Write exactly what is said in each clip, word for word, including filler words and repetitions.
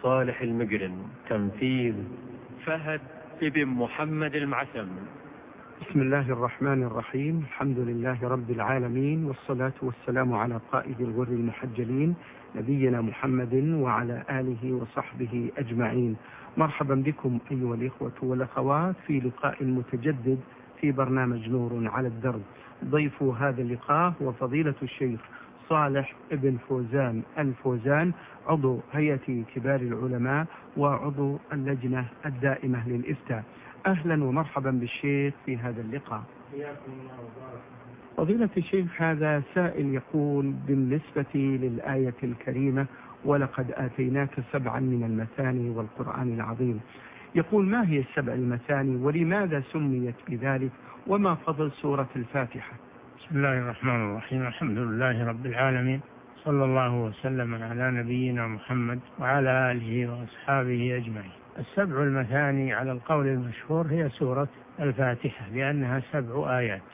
صالح المقرن. تنفيذ فهد ابن محمد المعسم. بسم الله الرحمن الرحيم. الحمد لله رب العالمين، والصلاة والسلام على قائد الغر المحجلين نبينا محمد وعلى آله وصحبه أجمعين. مرحبا بكم أيها الإخوة والأخوات في لقاء متجدد في برنامج نور على الدرب. ضيف هذا اللقاء هو فضيلة الشيخ صالح ابن فوزان الفوزان، عضو هيئة كبار العلماء وعضو اللجنة الدائمة للإفتاء. أهلا ومرحبا بالشيخ في هذا اللقاء. فضيلة الشيخ، هذا سائل يقول بالنسبة للآية الكريمة ولقد آتيناك سبعا من المثاني والقرآن العظيم، يقول ما هي السبع المثاني ولماذا سميت بذلك وما فضل سورة الفاتحة؟ بسم الله الرحمن الرحيم. الحمد لله رب العالمين، صلى الله وسلم على نبينا محمد وعلى آله وأصحابه أجمعين. السبع المثاني على القول المشهور هي سورة الفاتحة لأنها سبع آيات،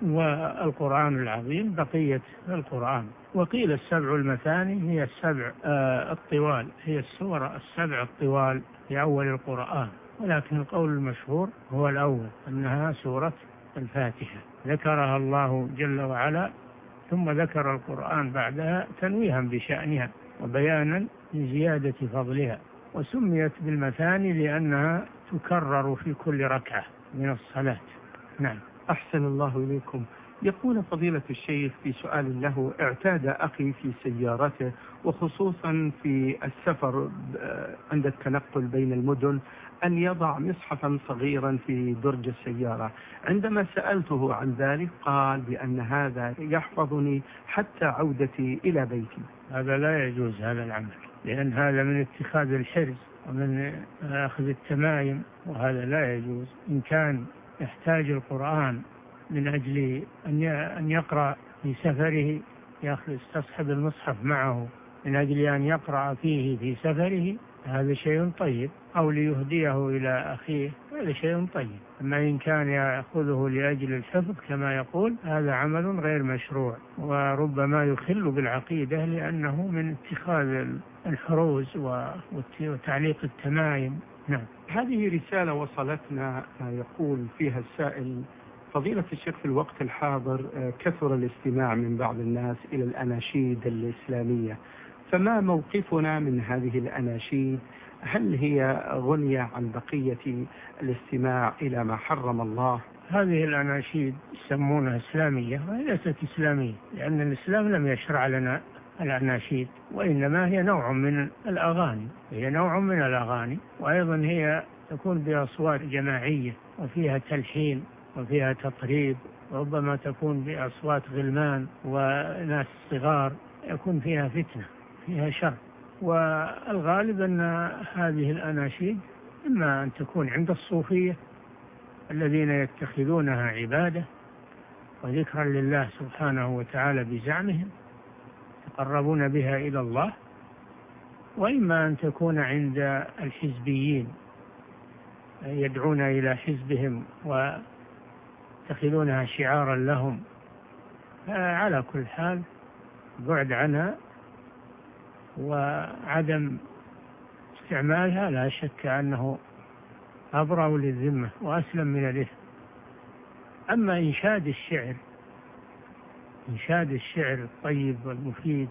والقرآن العظيم بقية القرآن. وقيل السبع المثاني هي السبع آه الطوال، هي السورة السبع الطوال في أول القرآن، ولكن القول المشهور هو الأول أنها سورة الفاتحة، ذكرها الله جل وعلا ثم ذكر القرآن بعدها تنويها بشأنها وبيانا لزيادة فضلها، وسميت بالمثاني لأنها تكرر في كل ركعة من الصلاة. نعم. أحسن الله إليكم. يقول فضيلة الشيخ في سؤال له: اعتاد أخي في سيارته وخصوصا في السفر عند التنقل بين المدن أن يضع مصحفا صغيرا في درج السيارة. عندما سألته عن ذلك قال بأن هذا يحفظني حتى عودتي إلى بيتي. هذا لا يجوز هذا العمل، لأن هذا من اتخاذ الحرز ومن أخذ التمايم، وهذا لا يجوز. إن كان يحتاج القرآن من أجل أن يقرأ في سفره، يستصحب المصحف معه من أجل أن يقرأ فيه في سفره، هذا شيء طيب، أو ليهديه إلى أخيه، هذا شيء طيب. أما إن كان يأخذه لأجل الحفظ كما يقول، هذا عمل غير مشروع وربما يخل بالعقيدة، لأنه من اتخاذ الحروز وتعليق التمايم. نعم. هذه رسالة وصلتنا يقول فيها السائل: فضيلة الشيخ، في الوقت الحاضر كثر الاستماع من بعض الناس إلى الأناشيد الإسلامية، فما موقفنا من هذه الأناشيد؟ هل هي غنية عن بقية الاستماع إلى ما حرم الله؟ هذه الأناشيد يسمونها إسلامية وهي ليست إسلامية، لأن الإسلام لم يشرع لنا الأناشيد، وإنما هي نوع من الأغاني، هي نوع من الأغاني، وأيضا هي تكون بأصوات جماعية وفيها تلحين وفيها تطريب، وربما تكون بأصوات غلمان وناس صغار، يكون فيها فتنة، فيها شر. والغالب أن هذه الأناشيد إما أن تكون عند الصوفية الذين يتخذونها عبادة وذكرا لله سبحانه وتعالى بزعمهم يتقربون بها إلى الله، وإما أن تكون عند الحزبيين يدعون إلى حزبهم ويتخذونها شعارا لهم. على كل حال بعد عنها وعدم استعمالها لا شك أنه أبرأ للذمة وأسلم من الإثم. أما إنشاد الشعر، إنشاد الشعر الطيب والمفيد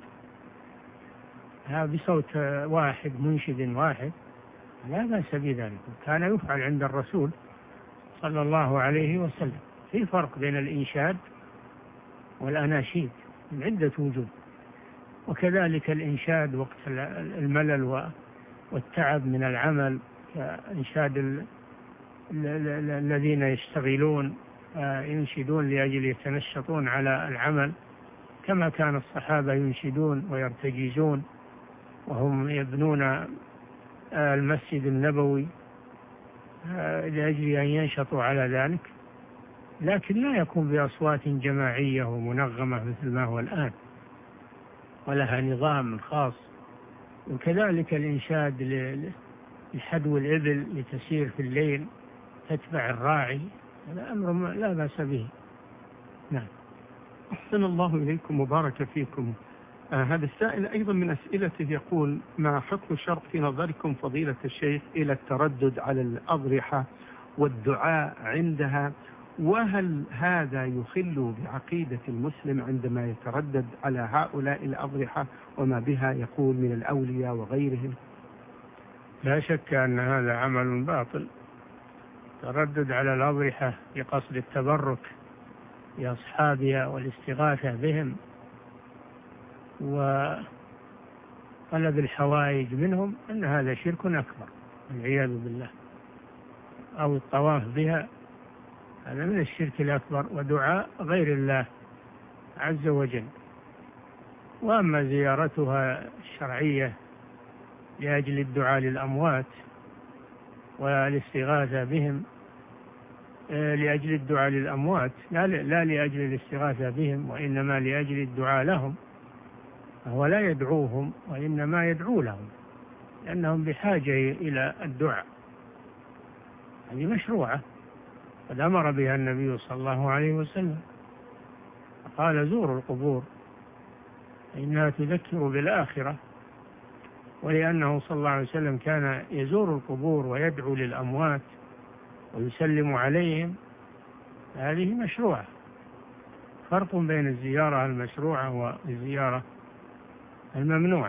بصوت واحد منشد واحد لا بأس بذلك، كان يفعل عند الرسول صلى الله عليه وسلم. في فرق بين الإنشاد والأناشيد من عدة وجوه، وكذلك الإنشاد وقت الملل والتعب من العمل، كإنشاد الذين يشتغلون ينشدون لأجل يتنشطون على العمل، كما كان الصحابة ينشدون ويرتجزون وهم يبنون المسجد النبوي لأجل أن ينشطوا على ذلك، لكن لا يكون بأصوات جماعية ومنغمة مثل ما هو الآن، ولها نظام خاص. وكذلك الإنشاد لحدو الإبل لتسير في الليل تتبع الراعي، هذا أمر لا بأس به. نعم. أحسن الله إليكم وبارك فيكم. آه هذا السائل أيضا من أسئلته يقول: ما حكم الشرع في نظركم فضيلة الشيخ إلى التردد على الأضرحة والدعاء عندها، وهل هذا يخل بعقيدة المسلم عندما يتردد على هؤلاء الأضرحة وما بها يقول من الأولياء وغيرهم؟ لا شك أن هذا عمل باطل، تردد على الأضرحة بقصد التبرك بأصحابها والاستغاثة بهم وطلب الحوائج منهم، أن هذا شرك أكبر والعياذ بالله، أو الطواف بها، هذا من الشرك الأكبر ودعاء غير الله عز وجل. وأما زيارتها الشرعية لأجل الدعاء للأموات والاستغاثة بهم، لأجل الدعاء للأموات لا لأجل الاستغاثة بهم، وإنما لأجل الدعاء لهم، هو لا يدعوهم وإنما يدعو لهم لأنهم بحاجة إلى الدعاء، هذه مشروعة قد أمر بها النبي صلى الله عليه وسلم، قال: زوروا القبور إنها تذكر بالآخرة. ولأنه صلى الله عليه وسلم كان يزور القبور ويدعو للأموات ويسلم عليهم، هذه مشروعة. فرق بين الزيارة المشروعة والزيارة الممنوعة.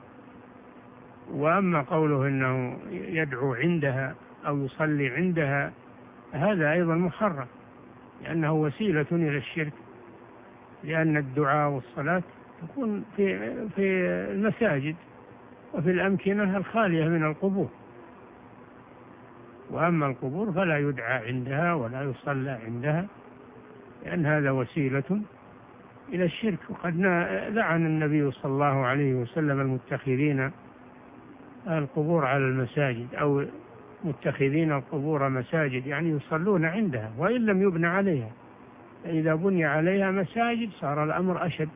وأما قوله إنه يدعو عندها أو يصلي عندها، هذا أيضا محرم، لأنه وسيلة إلى الشرك، لأن الدعاء والصلاة تكون في في المساجد وفي الأمكنة الخالية من القبور، وأما القبور فلا يدعى عندها ولا يصلى عندها، لأن هذا وسيلة إلى الشرك. وقد لعن النبي صلى الله عليه وسلم المتخذين القبور على المساجد، أو متخذين القبور مساجد، يعني يصلون عندها وإن لم يبنى عليها. إذا بني عليها مساجد صار الأمر أشد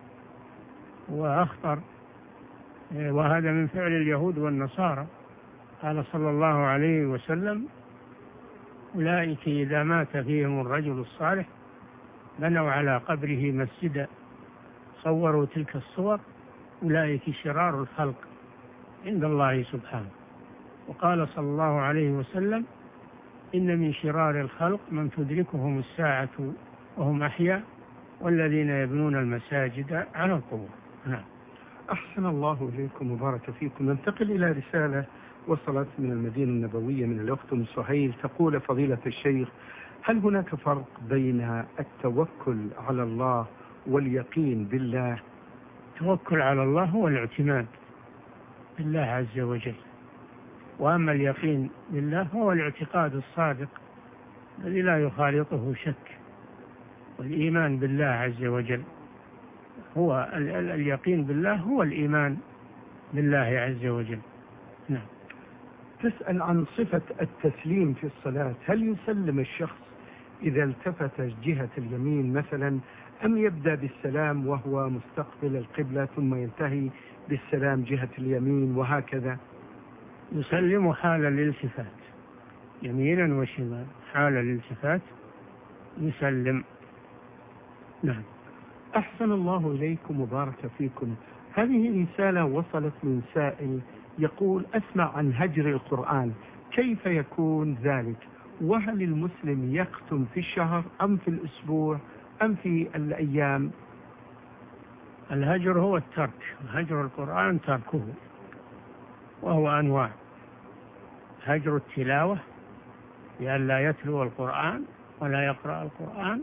وأخطر، وهذا من فعل اليهود والنصارى. قال صلى الله عليه وسلم: أولئك إذا مات فيهم الرجل الصالح بنوا على قبره مسجدا صوروا تلك الصور، أولئك شرار الخلق عند الله سبحانه. وقال صلى الله عليه وسلم: إن من شرار الخلق من تدركهم الساعة وهم أحياء والذين يبنون المساجد على القبور. نعم. أحسن الله إليكم وبارك فيكم. ننتقل إلى رسالة وصلت من المدينة النبوية من الأخت أم سهيل، تقول: فضيلة الشيخ، هل هناك فرق بين التوكل على الله واليقين بالله؟ التوكل على الله هو الاعتماد بالله عز وجل، وأما اليقين بالله هو الاعتقاد الصادق الذي لا يخالطه شك، والإيمان بالله عز وجل هو اليقين بالله هو الإيمان بالله عز وجل. نعم. تسأل عن صفة التسليم في الصلاة، هل يسلم الشخص إذا التفت جهة اليمين مثلا، أم يبدأ بالسلام وهو مستقبل القبلة ثم ينتهي بالسلام جهة اليمين وهكذا؟ يسلم حال الالتفات يمينا وشمالا، حال الالتفات يسلم. نعم. أحسن الله إليكم وبارك فيكم. هذه رسالة وصلت من سائل يقول: أسمع عن هجر القرآن، كيف يكون ذلك؟ وهل المسلم يختم في الشهر أم في الأسبوع أم في الأيام؟ الهجر هو الترك، هجر القرآن تركه، وهو أنواع: هجر التلاوة بأن لا يتلو القرآن ولا يقرأ القرآن،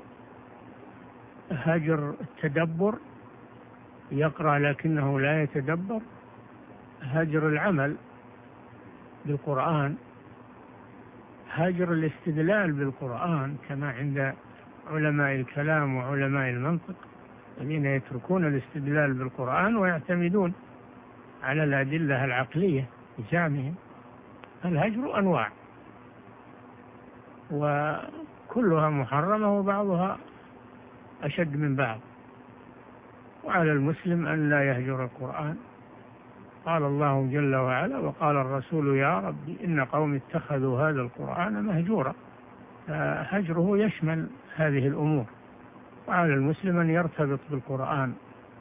هجر التدبر يقرأ لكنه لا يتدبر، هجر العمل بالقرآن، هجر الاستدلال بالقرآن كما عند علماء الكلام وعلماء المنطق الذين يتركون الاستدلال بالقرآن ويعتمدون على الأدلة العقلية بزعمهم. الهجر أنواع وكلها محرمة وبعضها أشد من بعض، وعلى المسلم أن لا يهجر القرآن. قال الله جل وعلا: وقال الرسول يا رب إن قوم اتخذوا هذا القرآن مهجورا. فهجره يشمل هذه الأمور، وعلى المسلم أن يرتبط بالقرآن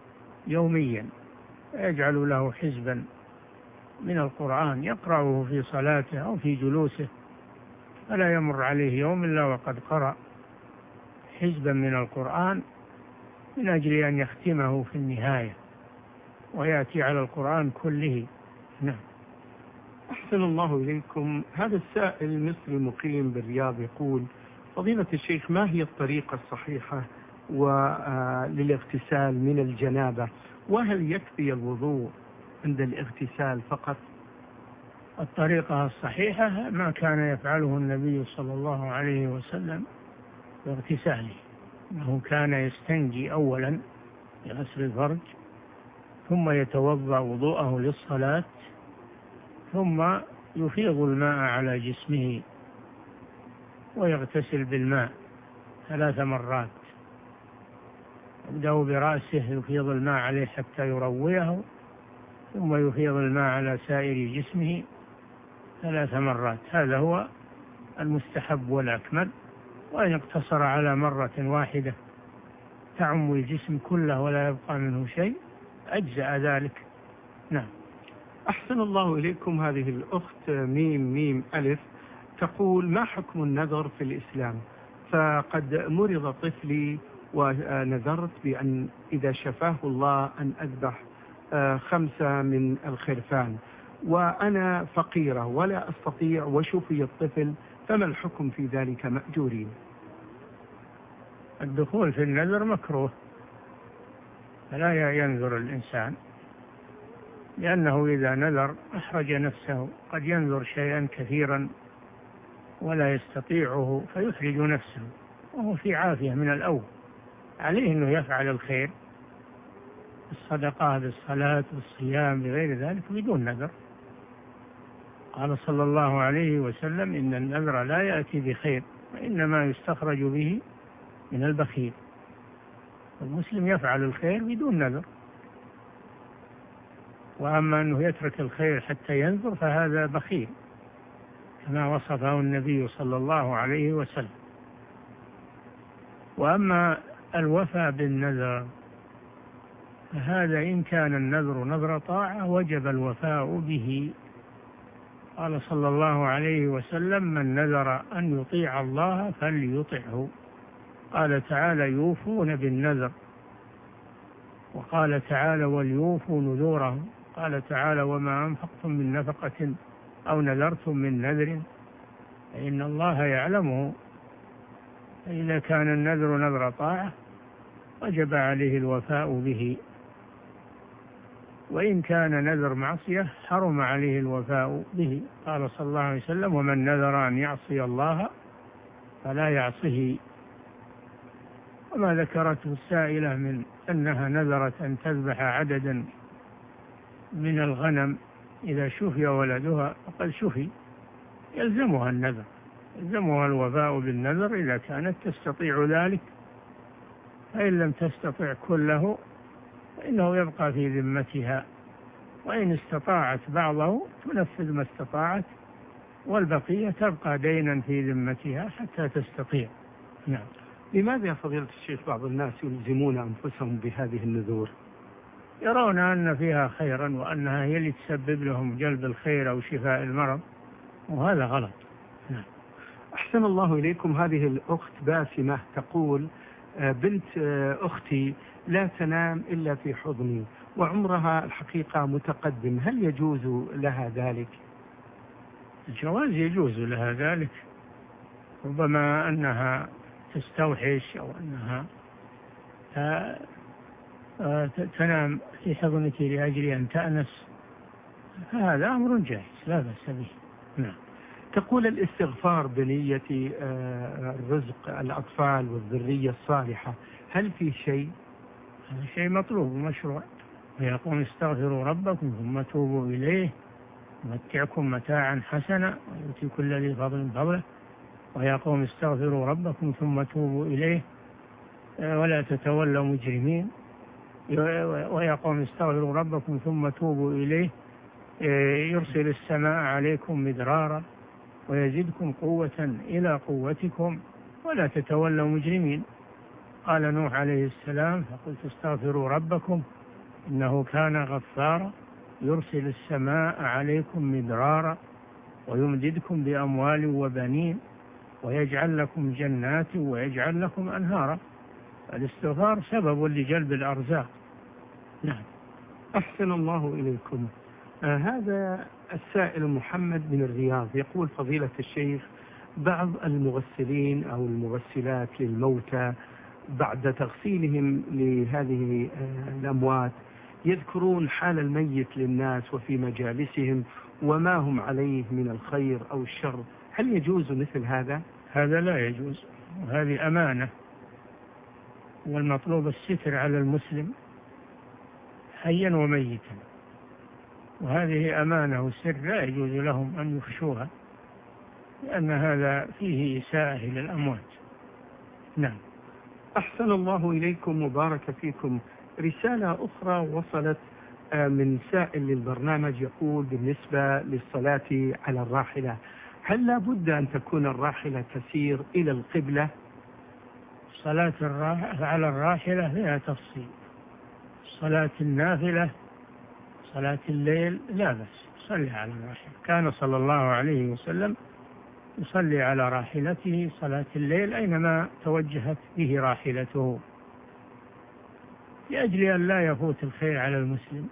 يوميا، يجعل له حزبا من القرآن يقرأه في صلاته أو في جلوسه، فلا يمر عليه يوم إلا وقد قرأ حزبا من القرآن من أجل أن يختمه في النهاية ويأتي على القرآن كله. نعم. أحسن الله إليكم. هذا السائل المصري مقيم بالرياض يقول: فضيلة الشيخ، ما هي الطريقة الصحيحة للاغتسال من الجنابة؟ وهل يكفي الوضوء عند الاغتسال فقط؟ الطريقة الصحيحة ما كان يفعله النبي صلى الله عليه وسلم باغتساله، أنه كان يستنجي أولا بغسل الفرج، ثم يتوضأ وضوءه للصلاة، ثم يفيض الماء على جسمه ويغتسل بالماء ثلاث مرات. يبدأ برأسه يفيض الماء عليه حتى يرويه، ثم يفيض الماء على سائر جسمه ثلاث مرات. هذا هو المستحب والأكمل. وإن اقتصر على مرة واحدة تعم الجسم كله ولا يبقى منه شيء أجزأ ذلك. نعم. أحسن الله إليكم. هذه الأخت ميم ميم ألف تقول: ما حكم النذر في الإسلام؟ فقد مرض طفلي ونذرت بأن إذا شفاه الله أن أذبح خمسة من الخرفان، وأنا فقيرة ولا أستطيع وشفي الطفل، فما الحكم في ذلك مأجورين؟ الدخول في النذر مكروه، فلا ينذر الإنسان، لأنه إذا نذر أحرج نفسه. قد ينذر شيئا كثيرا ولا يستطيعه فيحرج نفسه وهو في عافية من الأول. عليه أنه يفعل الخير بالصدقة بالصلاة بالصيام بغير ذلك بدون نذر. قال صلى الله عليه وسلم: إن النذر لا يأتي بخير وإنما يستخرج به من البخيل. المسلم يفعل الخير بدون نذر، وأما أنه يترك الخير حتى ينذر فهذا بخيل كما وصفه النبي صلى الله عليه وسلم. وأما الوفاء بالنذر فهذا إن كان النذر نذر طاعة وجب الوفاء به. قال صلى الله عليه وسلم: من نذر أن يطيع الله فليطعه. قال تعالى: يوفون بالنذر. وقال تعالى: وليوفوا نذورهم. قال تعالى: وما أنفقتم من نفقة أو نذرتم من نذر فإن الله يعلمه. فإذا كان النذر نذر طاعة وجب عليه الوفاء به، وإن كان نذر معصية حرم عليه الوفاء به. قال صلى الله عليه وسلم: ومن نذر أن يعصي الله فلا يعصه. وما ذكرته السائلة من أنها نذرت أن تذبح عددا من الغنم إذا شفي ولدها فقد شفي، يلزمها النذر، يلزمها الوفاء بالنذر إذا كانت تستطيع ذلك. فإن لم تستطع كله فإنه يبقى في ذمتها، وإن استطاعت بعضه تنفذ ما استطاعت، والبقية تبقى دينا في ذمتها حتى تستطيع. نعم. لماذا يا فضيلة الشيخ بعض الناس يلزمون أنفسهم بهذه النذور؟ يرون أن فيها خيرا وأنها هي اللي تسبب لهم جلب الخير أو شفاء المرض، وهذا غلط. نعم. أحسن الله إليكم. هذه الأخت باسمة تقول: بنت أختي لا تنام إلا في حضني وعمرها الحقيقة متقدم، هل يجوز لها ذلك؟ الجواز يجوز لها ذلك، ربما أنها تستوحش أو أنها تنام في حضنك لأجل أن تأنس، هذا أمر جائز لا بأس به. نعم. تقول: الاستغفار بنية الرزق الأطفال والذرية الصالحة، هل في شيء؟ هذا شيء مطلوب ومشروع. ويقول: استغفروا ربكم ثم توبوا إليه يمتعكم متاعا حسنا ويؤتي كل ذي فضل فضله. ويقول: استغفروا ربكم ثم توبوا إليه ولا تتولوا مجرمين. ويقول: استغفروا ربكم ثم توبوا إليه يرسل السماء عليكم مدرارا ويزدكم قوة إلى قوتكم ولا تتولوا مجرمين. قال نوح عليه السلام: فقلت استغفروا ربكم إنه كان غفارا يرسل السماء عليكم مدرارا ويمددكم بأموال وبنين ويجعل لكم جنات ويجعل لكم أنهارا. الاستغفار سبب لجلب الأرزاق. نعم. أحسن الله إليكم. آه هذا السائل محمد من الرياض يقول: فضيلة الشيخ، بعض المغسلين أو المغسلات للموتى بعد تغسيلهم لهذه آه الأموات يذكرون حال الميت للناس وفي مجالسهم وما هم عليه من الخير أو الشر، هل يجوز مثل هذا؟ هذا لا يجوز، وهذه أمانة، والمطلوب الستر على المسلم حيا وميتا، وهذه أمانة وسر لا يجوز لهم أن يفشوها، لأن هذا فيه إساءة إلى الأموات. نعم. أحسن الله إليكم وبارك فيكم. رسالة أخرى وصلت من سائل للبرنامج يقول: بالنسبة للصلاة على الراحلة، هل لا بد أن تكون الراحلة تسير إلى القبلة؟ صلاة على الراحلة فيها تفصيل. صلاة النافلة صلاة الليل لا بس صلي على الراحلة. كان صلى الله عليه وسلم يصلي على راحلته صلاة الليل أينما توجهت به راحلته، لأجل أن لا يفوت الخير على المسلم.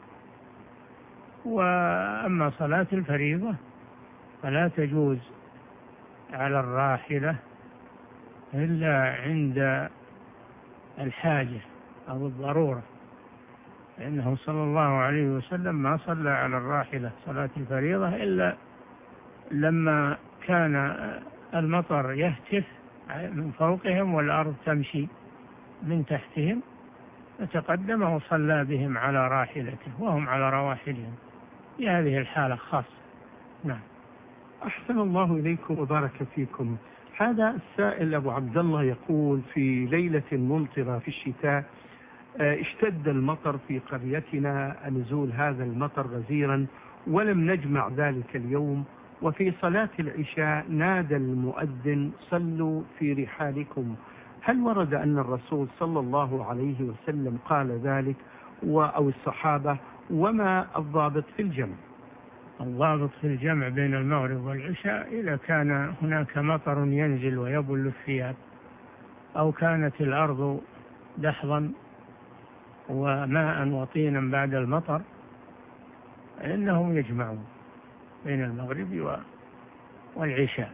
وأما صلاة الفريضة فلا تجوز على الراحلة إلا عند الحاجة أو الضرورة، لأنه صلى الله عليه وسلم ما صلى على الراحلة صلاة الفريضة إلا لما كان المطر يهتف من فوقهم والأرض تمشي من تحتهم، فتقدم وصلى بهم على راحلته وهم على رواحلهم في هذه الحالة خاصة. نعم. أحسن الله إليكم وبارك فيكم. هذا السائل أبو عبد الله يقول: في ليلة ممطرة في الشتاء اشتد المطر في قريتنا، نزول هذا المطر غزيرا ولم نجمع ذلك اليوم، وفي صلاة العشاء نادى المؤذن: صلوا في رحالكم. هل ورد أن الرسول صلى الله عليه وسلم قال ذلك أو الصحابة؟ وما الضابط في الجمع؟ الضابط في الجمع بين المغرب والعشاء إذا كان هناك مطر ينزل ويبل الثياب، أو كانت الأرض دحضا وماء وطينا بعد المطر، إنهم يجمعون بين المغرب والعشاء.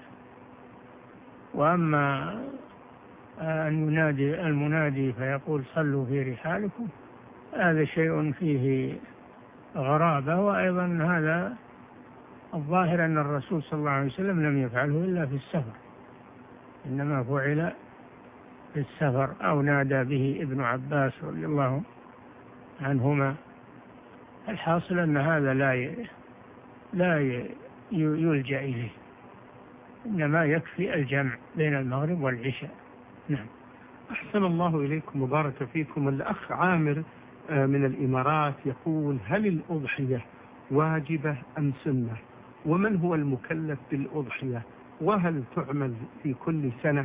وأما أن ينادي المنادي فيقول: صلوا في رحالكم، هذا شيء فيه غرابة، وأيضا هذا الظاهر أن الرسول صلى الله عليه وسلم لم يفعله إلا في السفر، إنما فعل في السفر، أو نادى به ابن عباس رضي الله عنهما. الحاصل أن هذا لا لا يلجأ إليه، إنما يكفي الجمع بين المغرب والعشاء. نعم. أحسن الله إليكم وبارك فيكم. الأخ عامر من الإمارات يقول: هل الأضحية واجبة أم سنة؟ ومن هو المكلف بالأضحية؟ وهل تعمل في كل سنة؟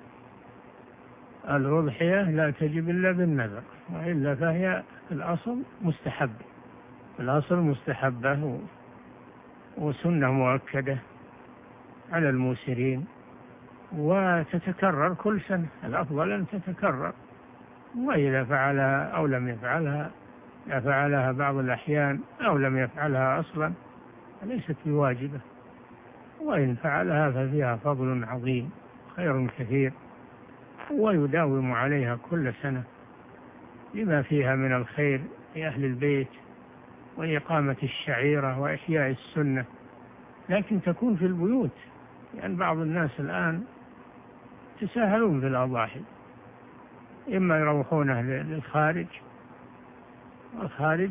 الأضحية لا تجب إلا بالنذر، وإلا فهي الأصل مستحبة، الأصل مستحبة وسنة مؤكدة على الموسرين، وتتكرر كل سنة، الأفضل أن تتكرر. وإذا فعلها أو لم يفعلها فعلها بعض الأحيان أو لم يفعلها أصلا ليست بواجبة، وإن فعلها ففيها فضل عظيم خير كثير، ويداوم عليها كل سنة لما فيها من الخير لأهل البيت وإقامة الشعيرة وإحياء السنة، لكن تكون في البيوت، لأن يعني بعض الناس الآن تساهلون في الأضاحي، إما يروحونه للخارج، والخارج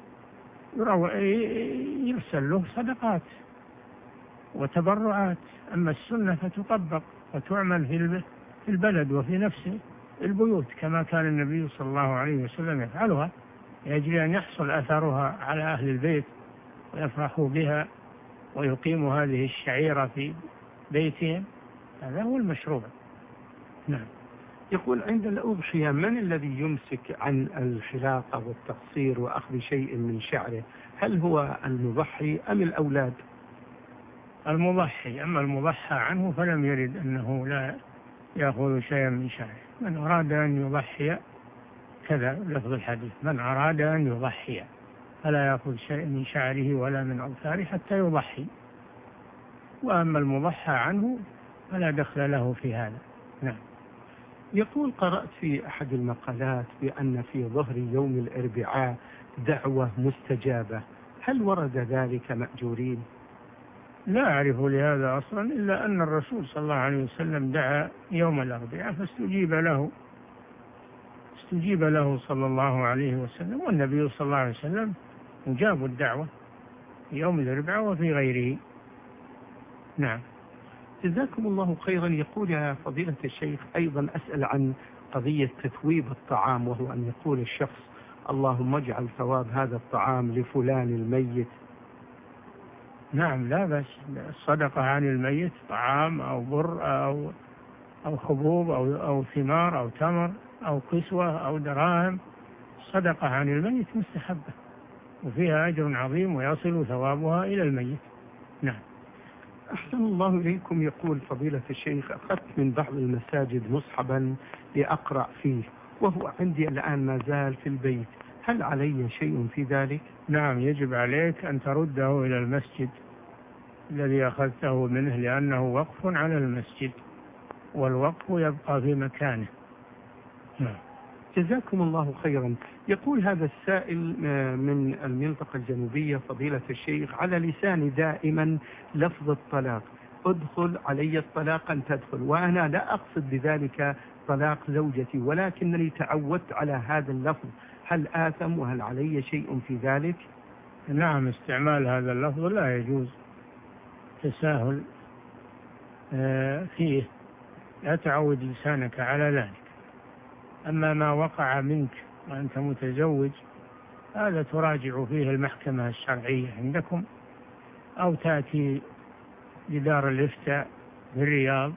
يرسل له صدقات وتبرعات، أما السنة فتطبق وتعمل في البلد وفي نفس البيوت، كما كان النبي صلى الله عليه وسلم يفعلها، يجري أن يحصل أثرها على أهل البيت ويفرحوا بها ويقيموا هذه الشعيرة في بيتهم، هذا هو المشروع. نعم. يقول عند الأضحية من الذي يمسك عن الحلاقة والتقصير وأخذ شيء من شعره؟ هل هو المضحي أم الأولاد؟ المضحي. أما المضحى عنه فلم يرد أنه لا يأخذ شيئا من شعره. من أراد أن يضحي كذا لفظ الحديث: من أراد أن يضحي فلا يأخذ شيء من شعره ولا من أظفاره حتى يضحي. وأما المضحى عنه فلا دخل له في هذا. نعم. يقول قرأت في أحد المقالات بأن في ظهر يوم الأربعاء دعوة مستجابة، هل ورد ذلك مأجورين؟ لا أعرف لهذا أصلا، إلا أن الرسول صلى الله عليه وسلم دعا يوم الأربعاء فاستجيب له استجيب له صلى الله عليه وسلم، والنبي صلى الله عليه وسلم مجاب الدعوة في يوم الأربعاء وفي غيره. نعم. جزاكم الله خيرا. يقول يا فضيلة الشيخ أيضا أسأل عن قضية تثويب الطعام، وهو أن يقول الشخص: اللهم اجعل ثواب هذا الطعام لفلان الميت. نعم، لا بس الصدقة عن الميت، طعام أو بر أو أو حبوب أو أو ثمار أو تمر أو كسوة أو دراهم، صدقة عن الميت مستحبة وفيها أجر عظيم ويصل ثوابها إلى الميت. نعم. أحسن الله إليكم. يقول فضيلة الشيخ: أخذت من بعض المساجد مصحبا لأقرأ فيه وهو عندي الآن ما زال في البيت، هل علي شيء في ذلك؟ نعم، يجب عليك أن ترده إلى المسجد الذي أخذته منه، لأنه وقف على المسجد والوقف يبقى في مكانه. نعم. جزاكم الله خيرا. يقول هذا السائل من المنطقة الجنوبية: فضيلة الشيخ، على لساني دائما لفظ الطلاق، ادخل علي الطلاق أن تدخل، وأنا لا أقصد بذلك طلاق زوجتي، ولكنني تعودت على هذا اللفظ، هل آثم وهل علي شيء في ذلك؟ نعم، استعمال هذا اللفظ لا يجوز تساهل فيه، لا تعود لسانك على ذلك. أما ما وقع منك وأنت متزوج هذا تراجع فيه المحكمة الشرعية عندكم، أو تأتي لدار الإفتاء في الرياض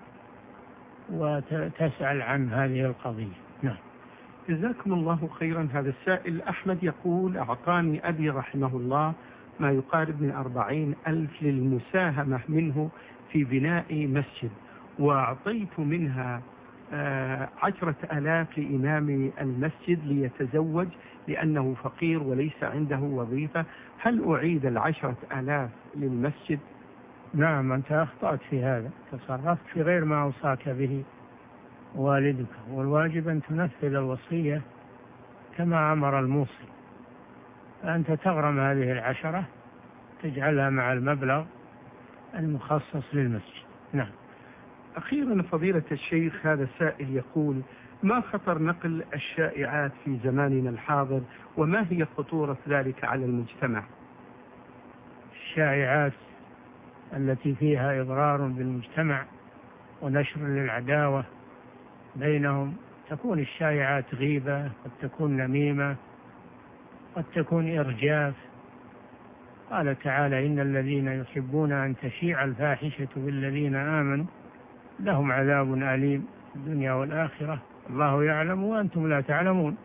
وتسأل عن هذه القضية. نعم. جزاكم الله خيرا. هذا السائل أحمد يقول: أعطاني أبي رحمه الله ما يقارب من أربعين ألف للمساهمة منه في بناء مسجد، وأعطيت منها عشرة آلاف لإمام المسجد ليتزوج لأنه فقير وليس عنده وظيفة، هل أعيد العشرة آلاف للمسجد؟ نعم، أنت أخطأت في هذا، تصرفت في غير ما أوصاك به والدك، والواجب أن تنفذ الوصية كما أمر الموصي. أنت تغرم هذه العشرة تجعلها مع المبلغ المخصص للمسجد. نعم. أخيرا فضيلة الشيخ، هذا السائل يقول: ما خطر نقل الشائعات في زماننا الحاضر، وما هي خطورة ذلك على المجتمع؟ الشائعات التي فيها إضرار بالمجتمع ونشر للعداوة بينهم، تكون الشائعات غيبة، قد تكون نميمة، قد تكون إرجاف. قال تعالى: إن الذين يحبون أن تشيع الفاحشة بالذين آمنوا لهم عذاب أليم في الدنيا والآخرة الله يعلم وأنتم لا تعلمون.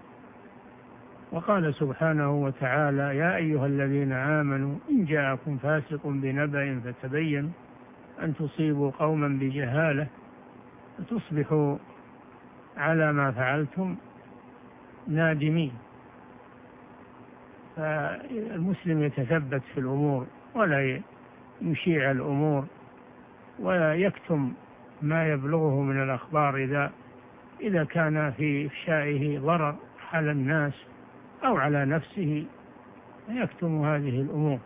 وقال سبحانه وتعالى: يا أيها الذين آمنوا إن جاءكم فاسق بنبأ فتبينوا أن تصيبوا قوما بجهالة فتصبحوا على ما فعلتم نادمين. فالمسلم يتثبت في الأمور ولا يشيع الأمور ولا يكتم ما يبلغه من الأخبار إذا إذا كان في إفشائه ضرر على الناس أو على نفسه، يكتم هذه الأمور.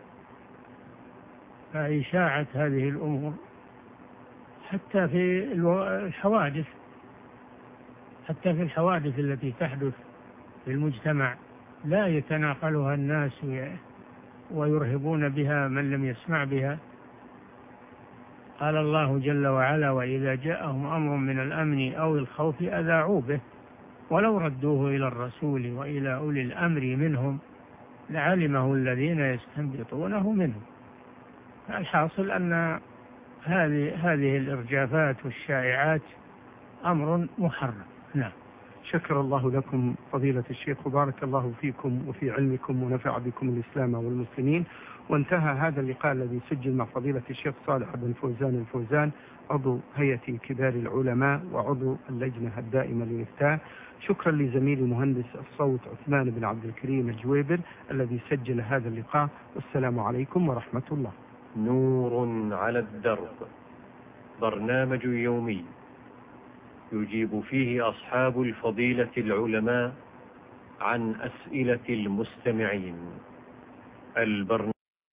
فإشاعة هذه الأمور حتى في الحوادث حتى في الحوادث التي تحدث في المجتمع لا يتناقلها الناس ويرهبون بها من لم يسمع بها. قال الله جل وعلا: وإذا جاءهم أمر من الأمن أو الخوف أذاعوا به ولو ردوه إلى الرسول وإلى أولي الأمر منهم لعلمه الذين يستنبطونه منهم. الحاصل أن هذه هذه الإرجافات والشائعات أمر محرم نعم. شكر الله لكم فضيلة الشيخ وبارك الله فيكم وفي علمكم ونفع بكم الإسلام والمسلمين. وانتهى هذا اللقاء الذي سجل مع فضيلة الشيخ صالح بن فوزان الفوزان عضو هيئة كبار العلماء وعضو اللجنة الدائمة للإفتاء. شكرا لزميلي مهندس الصوت عثمان بن عبد الكريم الجويبر الذي سجل هذا اللقاء، والسلام عليكم ورحمة الله. نور على الدرب، برنامج يومي يجيب فيه أصحاب الفضيلة العلماء عن أسئلة المستمعين. البرنامج